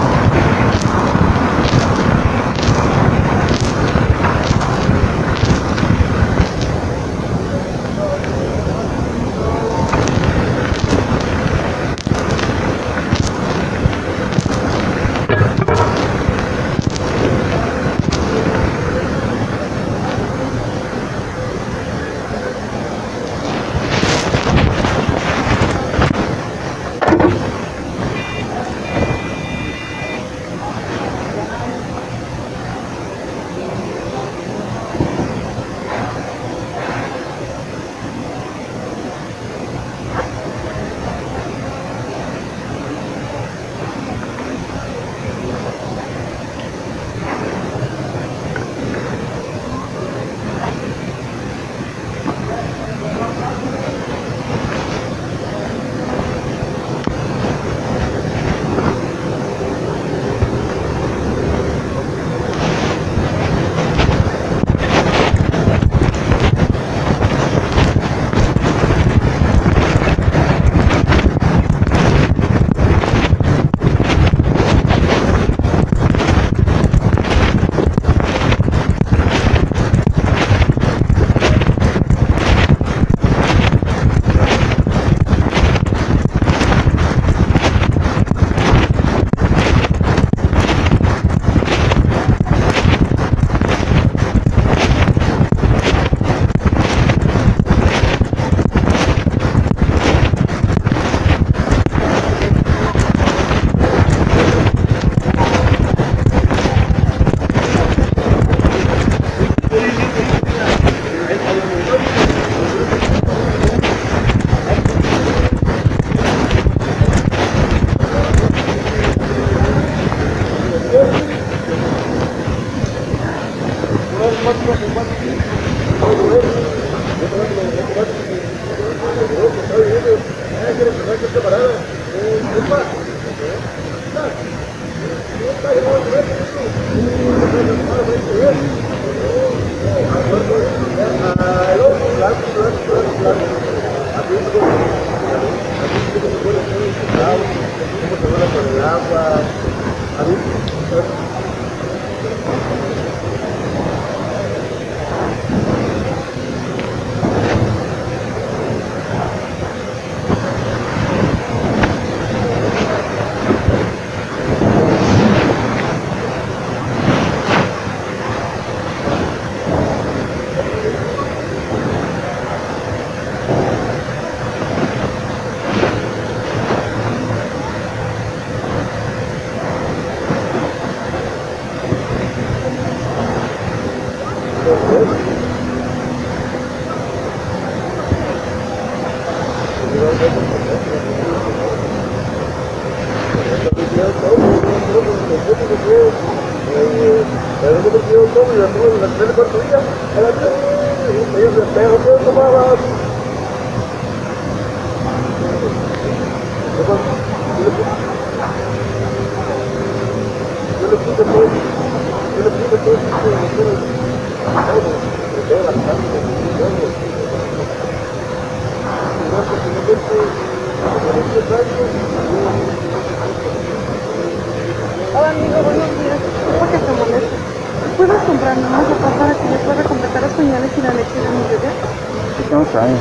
Hola amigo, buenos días. ¿Por qué te molesta? ¿Puedes comprarme una sopa para que yo pueda completar los pañales y la leche de mi bebé? No sabe.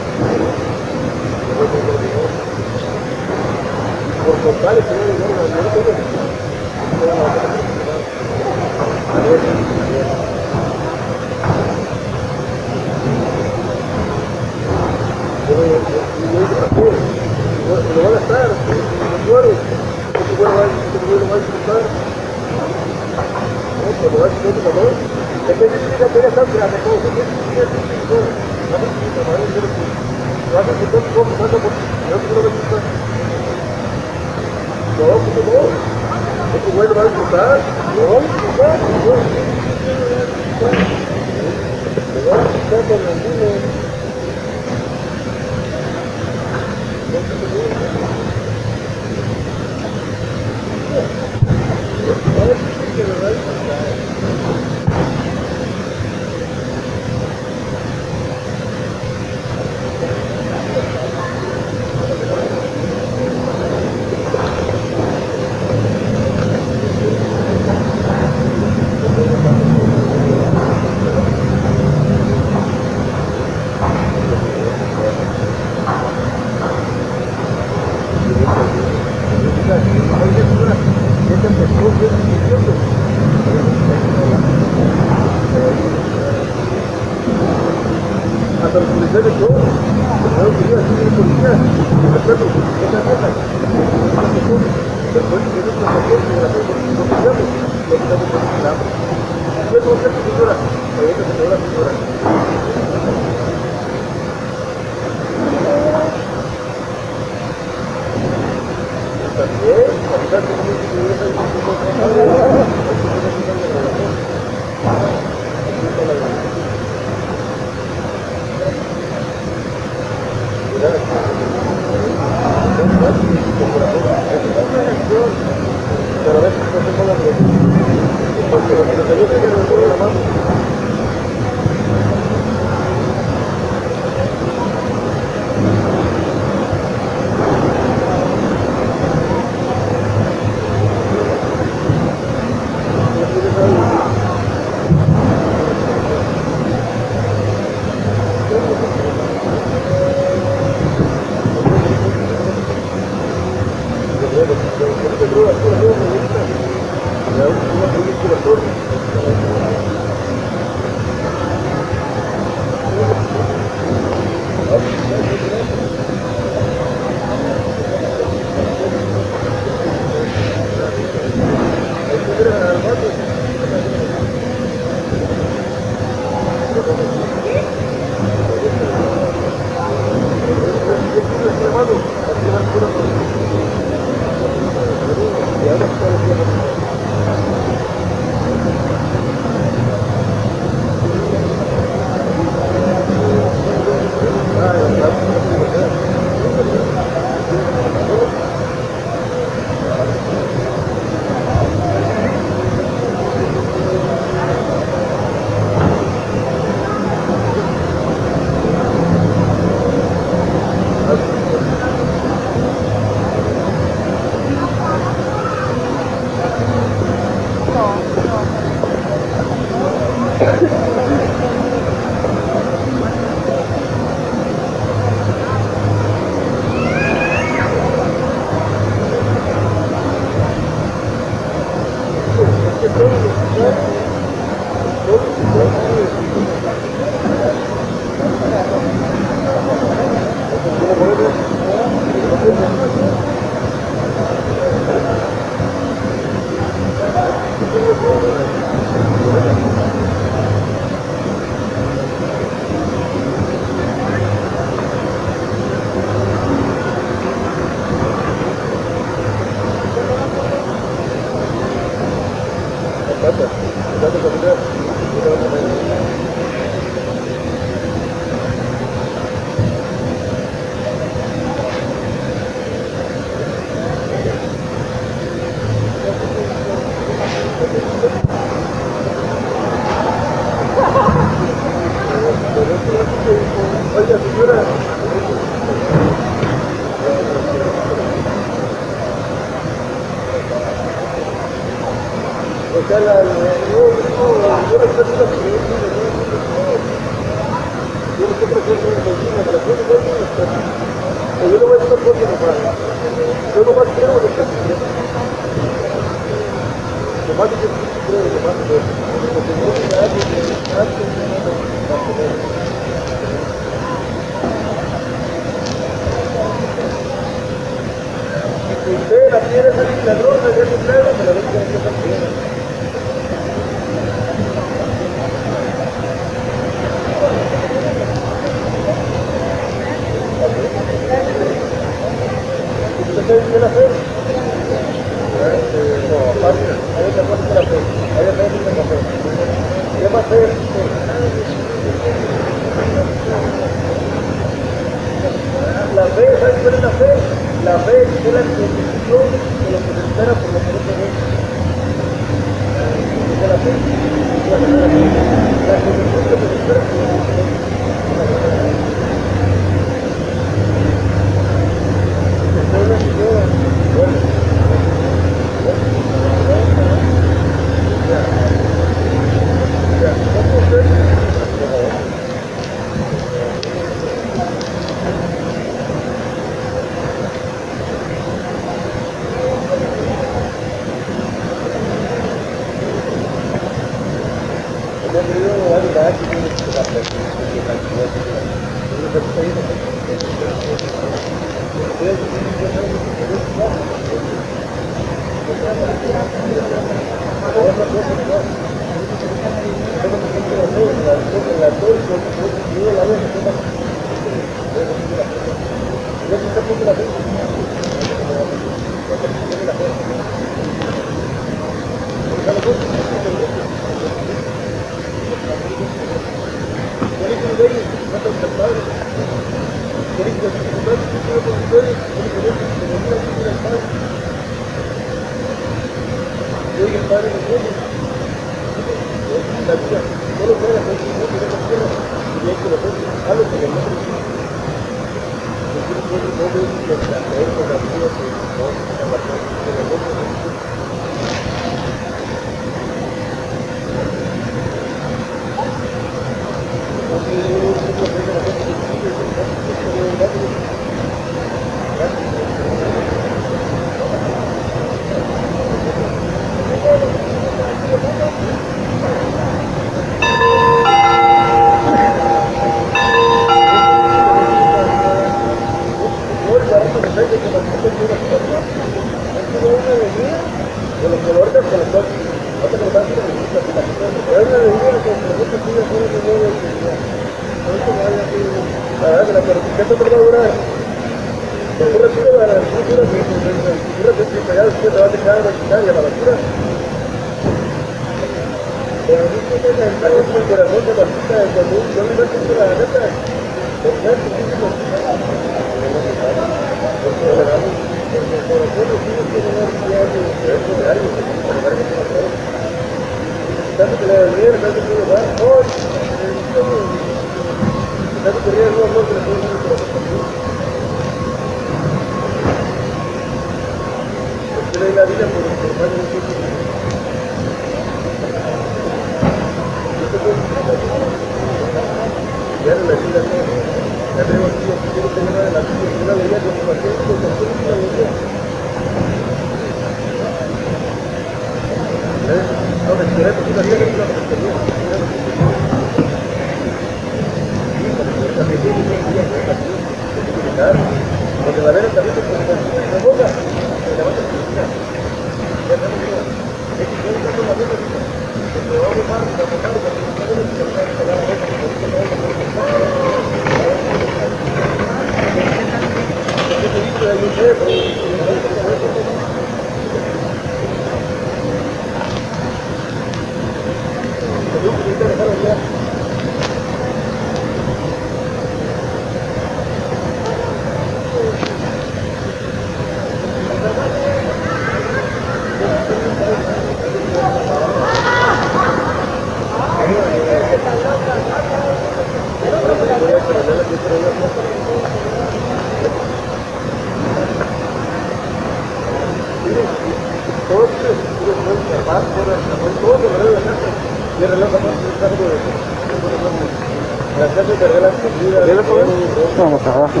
Vamos abajo.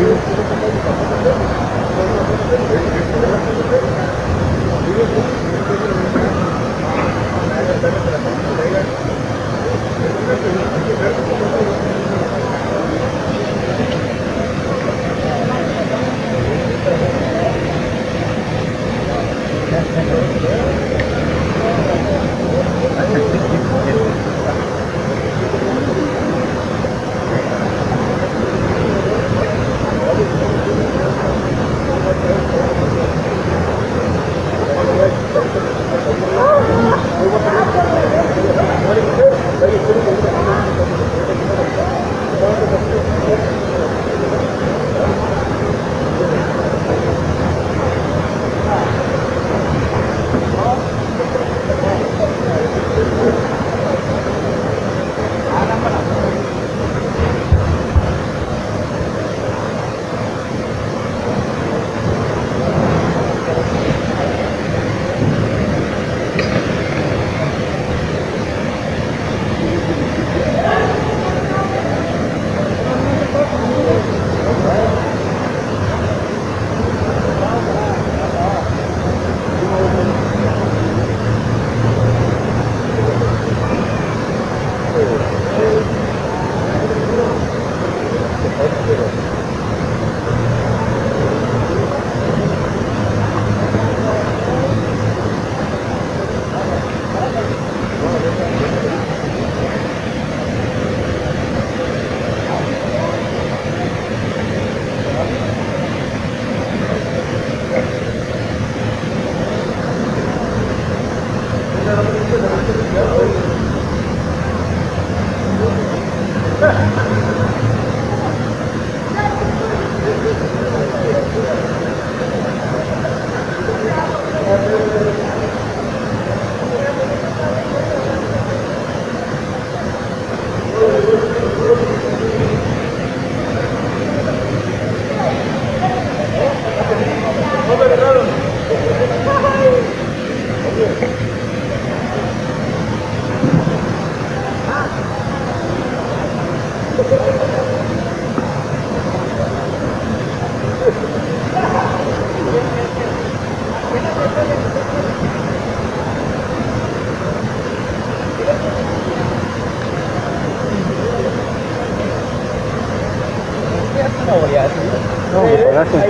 No, gracias.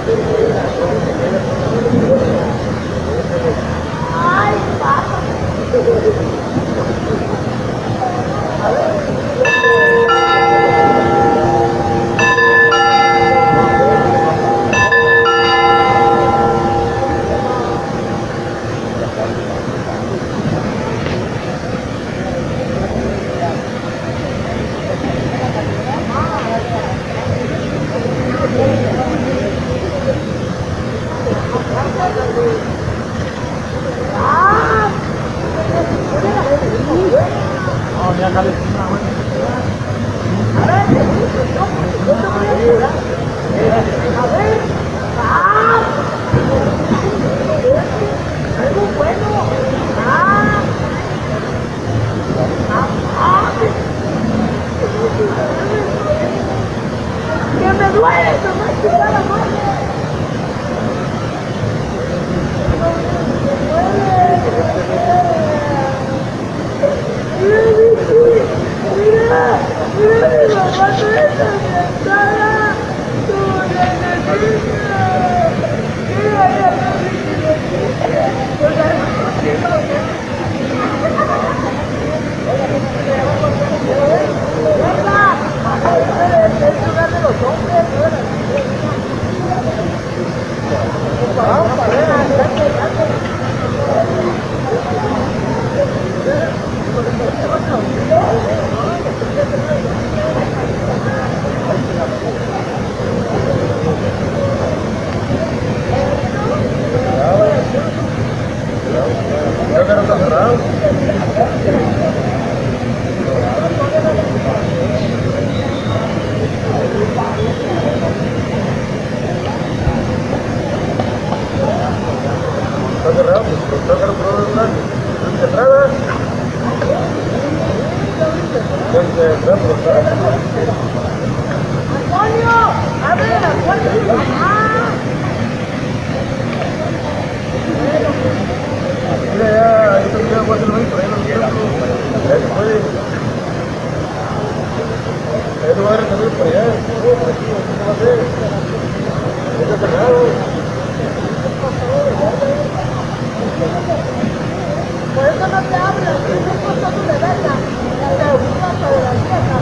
Por eso no te hablan, es un costo de verla, la segunda de la vieja.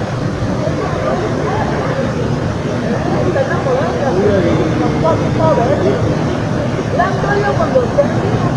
Está enamorada, la cuando